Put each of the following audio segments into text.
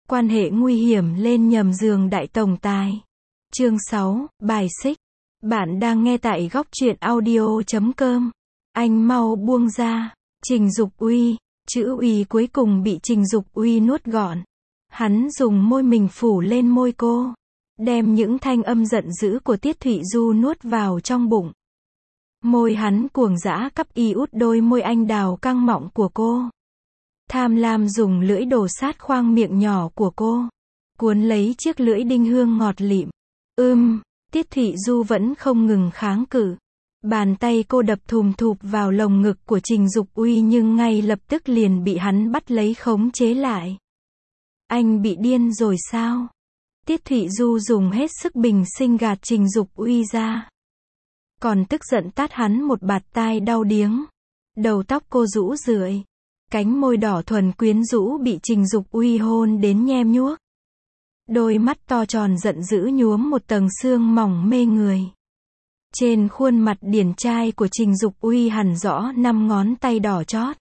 Quan hệ nguy hiểm lên nhầm giường đại tổng tài. Chương 6, bài xích. Bạn đang nghe tại góc truyện audio.com. Anh mau buông ra. Trình Dục Uy. Chữ Uy cuối cùng bị Trình Dục Uy nuốt gọn. Hắn dùng môi mình phủ lên môi cô, đem những thanh âm giận dữ của Tiết Thụy Du nuốt vào trong bụng. Môi hắn cuồng dã cắp y út đôi môi anh đào căng mọng của cô. Tham lam dùng lưỡi đổ sát khoang miệng nhỏ của cô, cuốn lấy chiếc lưỡi đinh hương ngọt lịm. Tiết Thụy Du vẫn không ngừng kháng cự. Bàn tay cô đập thùm thụp vào lồng ngực của Trình Dục Uy nhưng ngay lập tức liền bị hắn bắt lấy khống chế lại. Anh bị điên rồi sao? Tiết Thụy Du dùng hết sức bình sinh gạt Trình Dục Uy ra. Còn tức giận tát hắn một bạt tai đau điếng. Đầu tóc cô rũ rượi. Cánh môi đỏ thuần quyến rũ bị Trình Dục Uy hôn đến nhem nhuốc. Đôi mắt to tròn giận dữ nhuốm một tầng sương mỏng mê người. Trên khuôn mặt điển trai của Trình Dục Uy hằn rõ 5 ngón tay đỏ chót.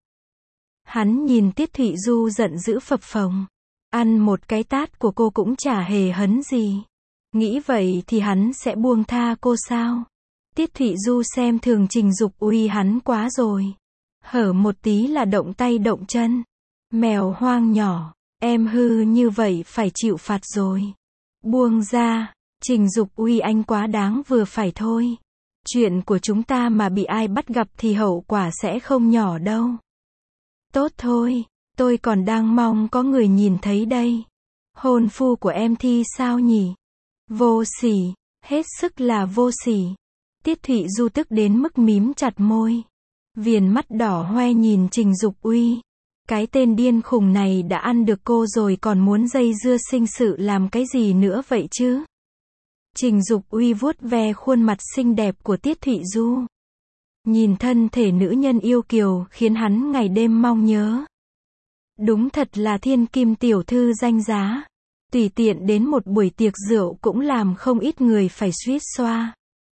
Hắn nhìn Tiết Thụy Du giận dữ phập phồng. Ăn một cái tát của cô cũng chả hề hấn gì. Nghĩ vậy thì hắn sẽ buông tha cô sao? Tiết Thụy Du xem thường Trình Dục Uy hắn quá rồi. Hở một tí là động tay động chân. Mèo hoang nhỏ, em hư như vậy phải chịu phạt rồi. Buông ra, Trình Dục Uy anh quá đáng vừa phải thôi. Chuyện của chúng ta mà bị ai bắt gặp thì hậu quả sẽ không nhỏ đâu. Tốt thôi, tôi còn đang mong có người nhìn thấy đây. Hôn phu của em thì sao nhỉ? Vô sỉ, hết sức là vô sỉ. Tiết Thụy Du tức đến mức mím chặt môi. Viền mắt đỏ hoe nhìn Trình Dục Uy. Cái tên điên khùng này đã ăn được cô rồi còn muốn dây dưa sinh sự làm cái gì nữa vậy chứ? Trình Dục Uy vuốt ve khuôn mặt xinh đẹp của Tiết Thụy Du. Nhìn thân thể nữ nhân yêu kiều khiến hắn ngày đêm mong nhớ. Đúng thật là thiên kim tiểu thư danh giá. Tùy tiện đến một buổi tiệc rượu cũng làm không ít người phải suýt xoa.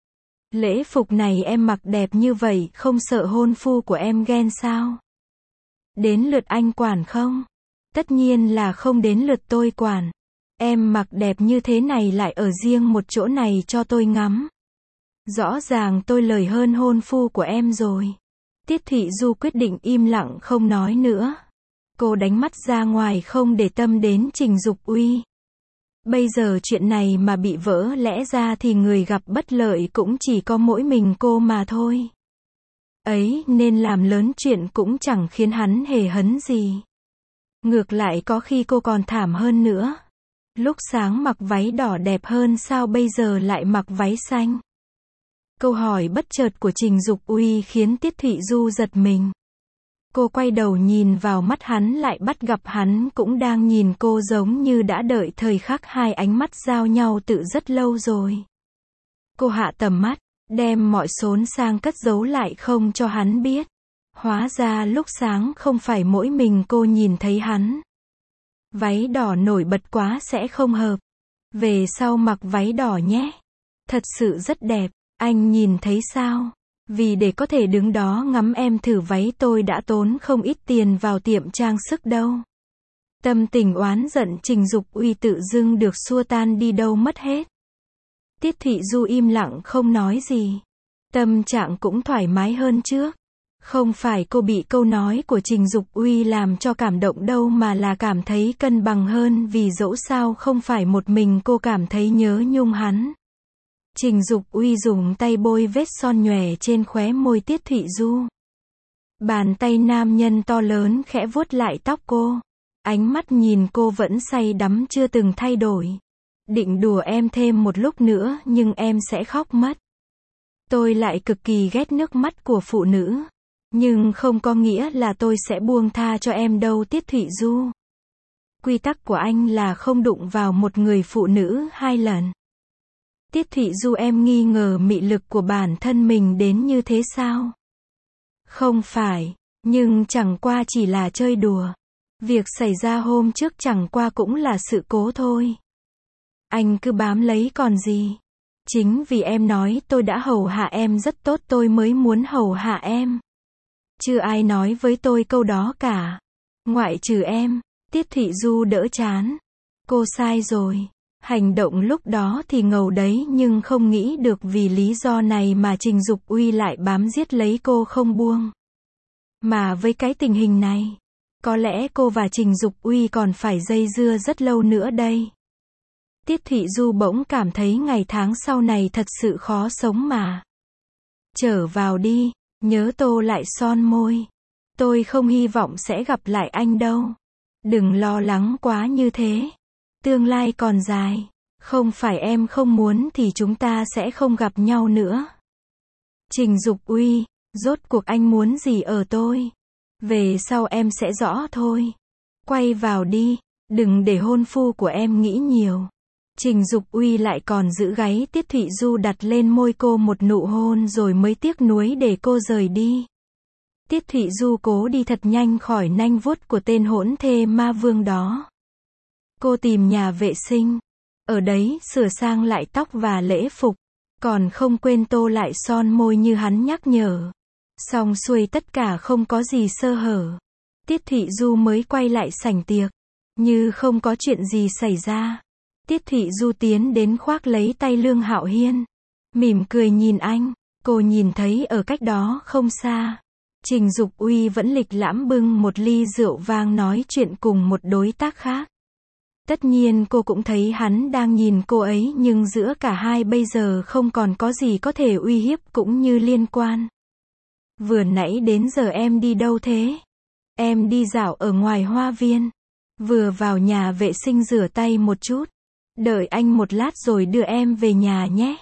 Lễ phục này em mặc đẹp như vậy không sợ hôn phu của em ghen sao? Đến lượt anh quản không? Tất nhiên là không đến lượt tôi quản. Em mặc đẹp như thế này lại ở riêng một chỗ này cho tôi ngắm. Rõ ràng tôi lời hơn hôn phu của em rồi. Tiết Thụy Du quyết định im lặng không nói nữa. Cô đánh mắt ra ngoài không để tâm đến Trình Dục Uy. Bây giờ chuyện này mà bị vỡ lẽ ra thì người gặp bất lợi cũng chỉ có mỗi mình cô mà thôi. Ấy nên làm lớn chuyện cũng chẳng khiến hắn hề hấn gì. Ngược lại có khi cô còn thảm hơn nữa. Lúc sáng mặc váy đỏ đẹp hơn sao bây giờ lại mặc váy xanh? Câu hỏi bất chợt của Trình Dục Uy khiến Tiết Thụy Du giật mình. Cô quay đầu nhìn vào mắt hắn lại bắt gặp hắn cũng đang nhìn cô giống như đã đợi thời khắc hai ánh mắt giao nhau từ rất lâu rồi. Cô hạ tầm mắt, đem mọi xốn sang cất giấu lại không cho hắn biết. Hóa ra lúc sáng không phải mỗi mình cô nhìn thấy hắn. Váy đỏ nổi bật quá sẽ không hợp. Về sau mặc váy đỏ nhé. Thật sự rất đẹp, anh nhìn thấy sao? Vì để có thể đứng đó ngắm em thử váy tôi đã tốn không ít tiền vào tiệm trang sức đâu. Tâm tình oán giận Trình Dục Uy tự dưng được xua tan đi đâu mất hết. Tiết Thụy Du im lặng không nói gì. Tâm trạng cũng thoải mái hơn trước. Không phải cô bị câu nói của Trình Dục Uy làm cho cảm động đâu mà là cảm thấy cân bằng hơn vì dẫu sao không phải một mình cô cảm thấy nhớ nhung hắn. Trình Dục Uy dùng tay bôi vết son nhòe trên khóe môi Tiết Thụy Du. Bàn tay nam nhân to lớn khẽ vuốt lại tóc cô. Ánh mắt nhìn cô vẫn say đắm chưa từng thay đổi. Định đùa em thêm một lúc nữa nhưng em sẽ khóc mất. Tôi lại cực kỳ ghét nước mắt của phụ nữ. Nhưng không có nghĩa là tôi sẽ buông tha cho em đâu Tiết Thụy Du. Quy tắc của anh là không đụng vào một người phụ nữ 2 lần. Tiết Thụy Du em nghi ngờ mị lực của bản thân mình đến như thế sao? Không phải, nhưng chẳng qua chỉ là chơi đùa. Việc xảy ra hôm trước chẳng qua cũng là sự cố thôi. Anh cứ bám lấy còn gì? Chính vì em nói tôi đã hầu hạ em rất tốt tôi mới muốn hầu hạ em. Chưa ai nói với tôi câu đó cả. Ngoại trừ em. Tiết Thụy Du đỡ chán. Cô sai rồi. Hành động lúc đó thì ngầu đấy nhưng không nghĩ được vì lý do này mà Trình Dục Uy lại bám giết lấy cô không buông. Mà với cái tình hình này, có lẽ cô và Trình Dục Uy còn phải dây dưa rất lâu nữa đây. Tiết Thụy Du bỗng cảm thấy ngày tháng sau này thật sự khó sống mà. Trở vào đi, nhớ tô lại son môi. Tôi không hy vọng sẽ gặp lại anh đâu. Đừng lo lắng quá như thế. Tương lai còn dài. Không phải em không muốn thì chúng ta sẽ không gặp nhau nữa. Trình Dục Uy, rốt cuộc anh muốn gì ở tôi? Về sau em sẽ rõ thôi. Quay vào đi, đừng để hôn phu của em nghĩ nhiều. Trình Dục Uy lại còn giữ gáy Tiết Thụy Du đặt lên môi cô một nụ hôn rồi mới tiếc nuối để cô rời đi. Tiết Thụy Du cố đi thật nhanh khỏi nanh vuốt của tên hỗn thê ma vương đó. Cô tìm nhà vệ sinh. Ở đấy sửa sang lại tóc và lễ phục. Còn không quên tô lại son môi như hắn nhắc nhở. Xong xuôi tất cả không có gì sơ hở. Tiết Thụy Du mới quay lại sảnh tiệc. Như không có chuyện gì xảy ra. Tiết Thụy Du tiến đến khoác lấy tay Lương Hạo Hiên. Mỉm cười nhìn anh. Cô nhìn thấy ở cách đó không xa. Trình Dục Uy vẫn lịch lãm bưng một ly rượu vang nói chuyện cùng một đối tác khác. Tất nhiên cô cũng thấy hắn đang nhìn cô ấy nhưng giữa cả hai bây giờ không còn có gì có thể uy hiếp cũng như liên quan. Vừa nãy đến giờ em đi đâu thế? Em đi dạo ở ngoài hoa viên. Vừa vào nhà vệ sinh rửa tay một chút. Đợi anh một lát rồi đưa em về nhà nhé.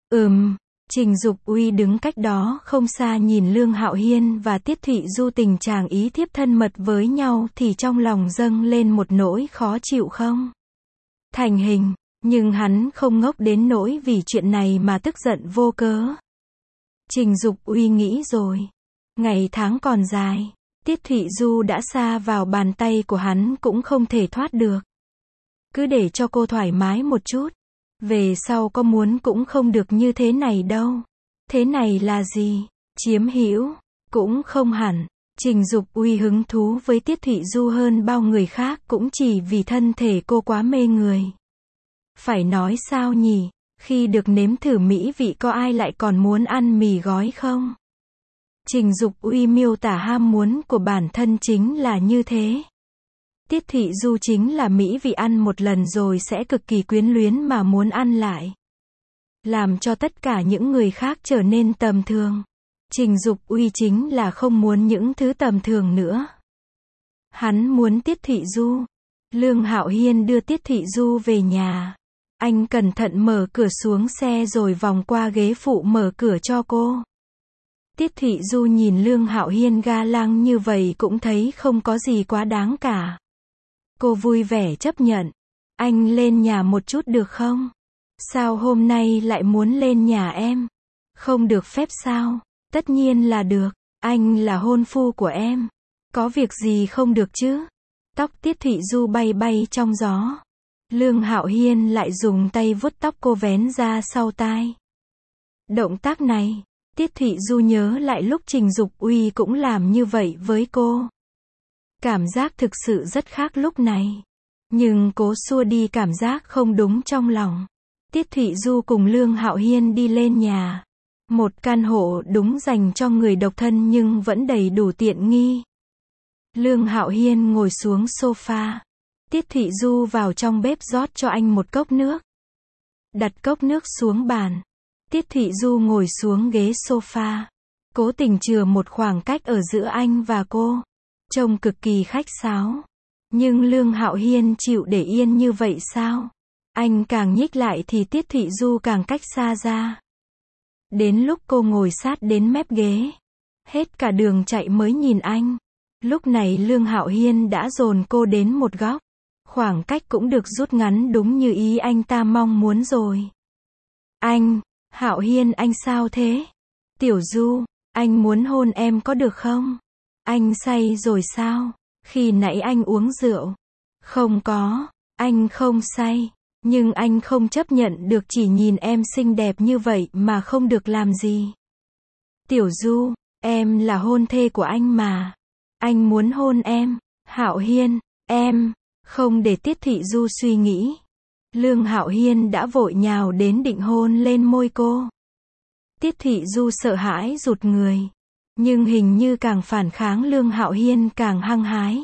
Trình Dục Uy đứng cách đó không xa nhìn Lương Hạo Hiên và Tiết Thụy Du tình chàng ý thiếp thân mật với nhau thì trong lòng dâng lên một nỗi khó chịu không thành hình, nhưng hắn không ngốc đến nỗi vì chuyện này mà tức giận vô cớ. Trình Dục Uy nghĩ rồi, ngày tháng còn dài, Tiết Thụy Du đã sa vào bàn tay của hắn cũng không thể thoát được. Cứ để cho cô thoải mái một chút. Về sau có muốn cũng không được như thế này đâu. Thế này là gì? Chiếm hữu? Cũng không hẳn. Trình Dục Uy hứng thú với Tiết Thụy Du hơn bao người khác cũng chỉ vì thân thể cô quá mê người. Phải nói sao nhỉ? Khi được nếm thử mỹ vị có ai lại còn muốn ăn mì gói không? Trình Dục Uy miêu tả ham muốn của bản thân chính là như thế. Tiết Thụy Du chính là mỹ vị ăn một lần rồi sẽ cực kỳ quyến luyến mà muốn ăn lại. Làm cho tất cả những người khác trở nên tầm thường. Trình Dục Uy chính là không muốn những thứ tầm thường nữa. Hắn muốn Tiết Thụy Du. Lương Hạo Hiên đưa Tiết Thụy Du về nhà. Anh cẩn thận mở cửa xuống xe rồi vòng qua ghế phụ mở cửa cho cô. Tiết Thụy Du nhìn Lương Hạo Hiên ga lăng như vậy cũng thấy không có gì quá đáng cả. Cô vui vẻ chấp nhận. Anh lên nhà một chút được không? Sao hôm nay lại muốn lên nhà em? Không được phép sao? Tất nhiên là được. Anh là hôn phu của em. Có việc gì không được chứ? Tóc Tiết Thụy Du bay bay trong gió. Lương Hạo Hiên lại dùng tay vuốt tóc cô vén ra sau tai. Động tác này, Tiết Thụy Du nhớ lại lúc Trình Dục Uy cũng làm như vậy với cô. Cảm giác thực sự rất khác lúc này. Nhưng cố xua đi cảm giác không đúng trong lòng. Tiết Thụy Du cùng Lương Hạo Hiên đi lên nhà. Một căn hộ đúng dành cho người độc thân nhưng vẫn đầy đủ tiện nghi. Lương Hạo Hiên ngồi xuống sofa. Tiết Thụy Du vào trong bếp rót cho anh một cốc nước. Đặt cốc nước xuống bàn. Tiết Thụy Du ngồi xuống ghế sofa. Cố tình chừa một khoảng cách ở giữa anh và cô. Trông cực kỳ khách sáo. Nhưng Lương Hạo Hiên chịu để yên như vậy sao? Anh càng nhích lại thì Tiết Thụy Du càng cách xa ra. Đến lúc cô ngồi sát đến mép ghế. Hết cả đường chạy mới nhìn anh. Lúc này Lương Hạo Hiên đã dồn cô đến một góc. Khoảng cách cũng được rút ngắn đúng như ý anh ta mong muốn rồi. Anh, Hạo Hiên anh sao thế? Tiểu Du, anh muốn hôn em có được không? Anh say rồi sao? Khi nãy anh uống rượu. Không có, anh không say. Nhưng anh không chấp nhận được chỉ nhìn em xinh đẹp như vậy mà không được làm gì. Tiểu Du, em là hôn thê của anh mà. Anh muốn hôn em. Hạo Hiên, em Không để Tiết Thị Du suy nghĩ, Lương Hạo Hiên đã vội nhào đến định hôn lên môi cô. Tiết Thị Du sợ hãi rụt người, nhưng hình như càng phản kháng Lương Hạo Hiên càng hăng hái.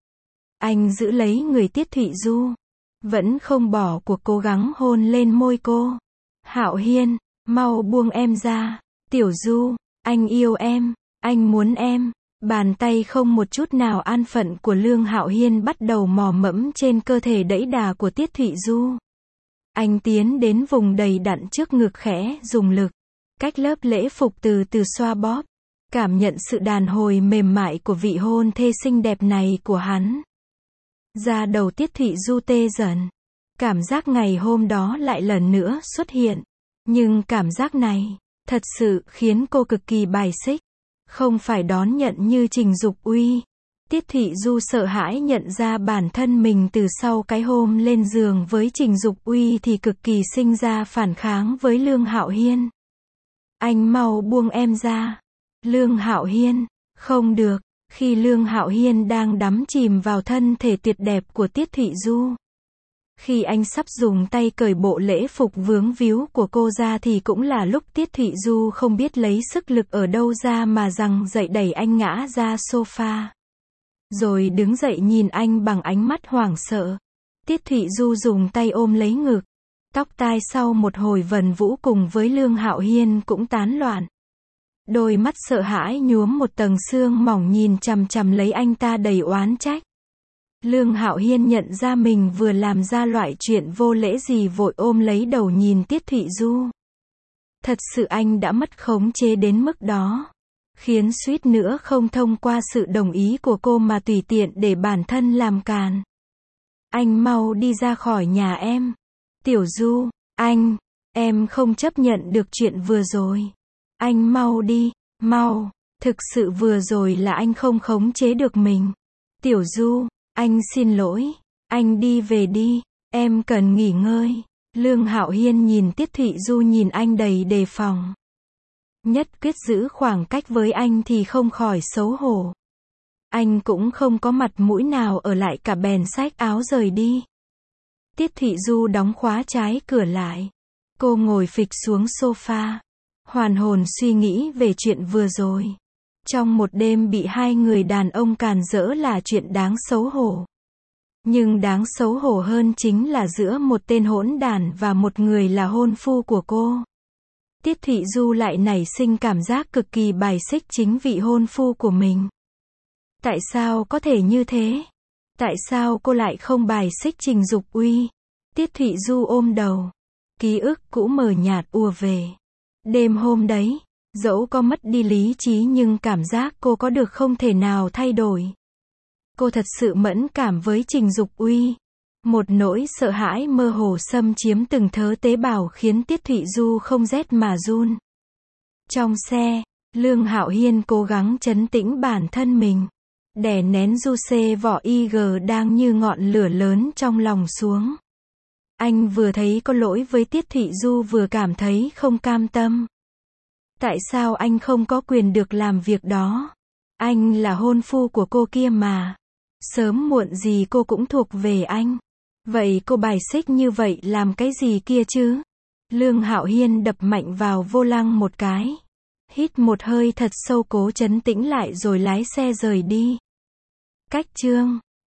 Anh giữ lấy người Tiết Thị Du, vẫn không bỏ cuộc cố gắng hôn lên môi cô. Hạo Hiên, mau buông em ra. Tiểu Du, anh yêu em, anh muốn em. Bàn tay không một chút nào an phận của Lương Hạo Hiên bắt đầu mò mẫm trên cơ thể đẫy đà của Tiết Thị Du. Anh tiến đến vùng đầy đặn trước ngực khẽ dùng lực, cách lớp lễ phục từ từ xoa bóp, cảm nhận sự đàn hồi mềm mại của vị hôn thê xinh đẹp này của hắn. Da đầu Tiết Thị Du tê dần. Cảm giác ngày hôm đó lại lần nữa xuất hiện. Nhưng cảm giác này, thật sự khiến cô cực kỳ bài xích. Không phải đón nhận như Trình Dục Uy. Tiết Thị Du sợ hãi nhận ra bản thân mình từ sau cái hôm lên giường với Trình Dục Uy thì cực kỳ sinh ra phản kháng với Lương Hạo Hiên. Anh mau buông em ra. Lương Hạo Hiên, không được. Khi Lương Hạo Hiên đang đắm chìm vào thân thể tuyệt đẹp của Tiết Thị Du. Khi anh sắp dùng tay cởi bộ lễ phục vướng víu của cô ra thì cũng là lúc Tiết Thị Du không biết lấy sức lực ở đâu ra mà giằng dậy đẩy anh ngã ra sofa. Rồi đứng dậy nhìn anh bằng ánh mắt hoảng sợ. Tiết Thị Du dùng tay ôm lấy ngực. Tóc tai sau một hồi vần vũ cùng với Lương Hạo Hiên cũng tán loạn. Đôi mắt sợ hãi nhuốm một tầng sương mỏng nhìn chằm chằm lấy anh ta đầy oán trách. Lương Hạo Hiên nhận ra mình vừa làm ra loại chuyện vô lễ gì vội ôm lấy đầu nhìn Tiết Thị Du. Thật sự anh đã mất khống chế đến mức đó. Khiến suýt nữa không thông qua sự đồng ý của cô mà tùy tiện để bản thân làm càn. Anh mau đi ra khỏi nhà em. Tiểu Du, em không chấp nhận được chuyện vừa rồi. Anh mau đi, mau. Thực sự vừa rồi là anh không khống chế được mình. Tiểu Du, anh xin lỗi. Anh đi về đi. Em cần nghỉ ngơi. Lương Hạo Hiên nhìn Tiết Thị Du nhìn anh đầy đề phòng. Nhất quyết giữ khoảng cách với anh thì không khỏi xấu hổ. Anh cũng không có mặt mũi nào ở lại cả bèn xách áo rời đi. Tiết Thị Du đóng khóa trái cửa lại. Cô ngồi phịch xuống sofa. Hoàn hồn suy nghĩ về chuyện vừa rồi. Trong một đêm bị hai người đàn ông càn rỡ là chuyện đáng xấu hổ. Nhưng đáng xấu hổ hơn chính là giữa một tên hỗn đản và một người là hôn phu của cô. Tiết Thị Du lại nảy sinh cảm giác cực kỳ bài xích chính vị hôn phu của mình. Tại sao có thể như thế? Tại sao cô lại không bài xích Trình Dục Uy? Tiết Thị Du ôm đầu. Ký ức cũ mờ nhạt ùa về. Đêm hôm đấy, dẫu có mất đi lý trí nhưng cảm giác cô có được không thể nào thay đổi. Cô thật sự mẫn cảm với Trình Dục Uy. Một nỗi sợ hãi mơ hồ xâm chiếm từng thớ tế bào khiến Tiết Thị Du không rét mà run. Trong xe, Lương Hạo Hiên cố gắng trấn tĩnh bản thân mình. Đè nén du xê vỏ IG đang như ngọn lửa lớn trong lòng xuống. Anh vừa thấy có lỗi với Tiết Thị Du vừa cảm thấy không cam tâm. Tại sao anh không có quyền được làm việc đó? Anh là hôn phu của cô kia mà. Sớm muộn gì cô cũng thuộc về anh. Vậy cô bài xích như vậy làm cái gì kia chứ? Lương Hạo Hiên đập mạnh vào vô lăng một cái. Hít một hơi thật sâu cố trấn tĩnh lại rồi lái xe rời đi. Cách chương